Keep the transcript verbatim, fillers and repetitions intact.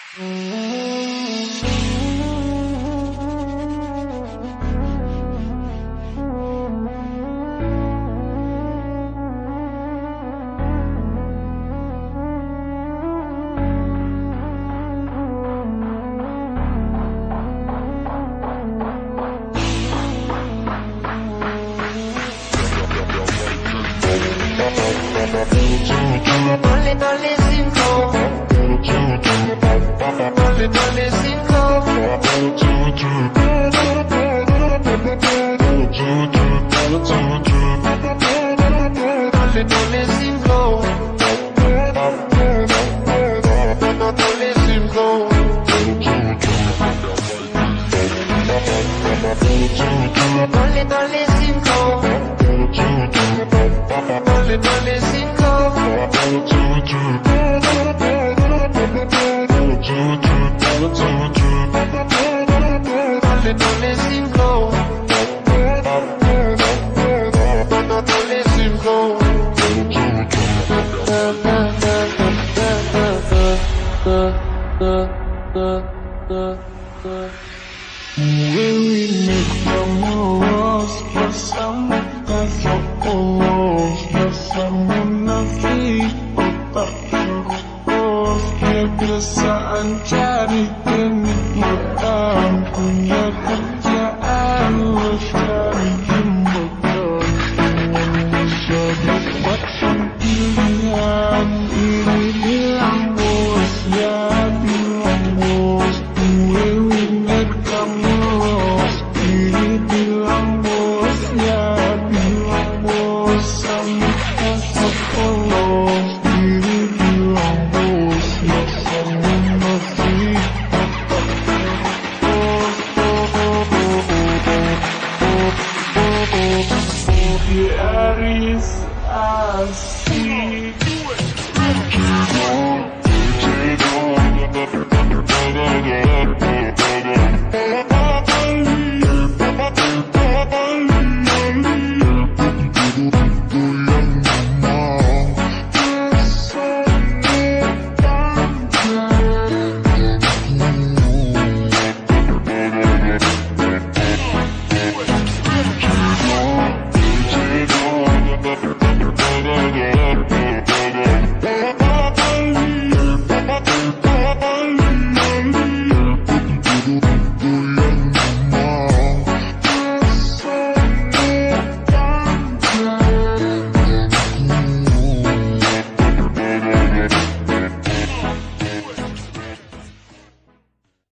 Dale, dale sin flow. Dale, dale sin flow. Dale, dale sin flow. Dale sin flow. Dale, dale sin flow. Dale, dale sin flow. Dale, dale sin flow. Dale sin flow. When we make the moves, yes, I'm with us, yes, I'm in the feet, but kebiasaan cari penikmatan punya kerjaan lestari.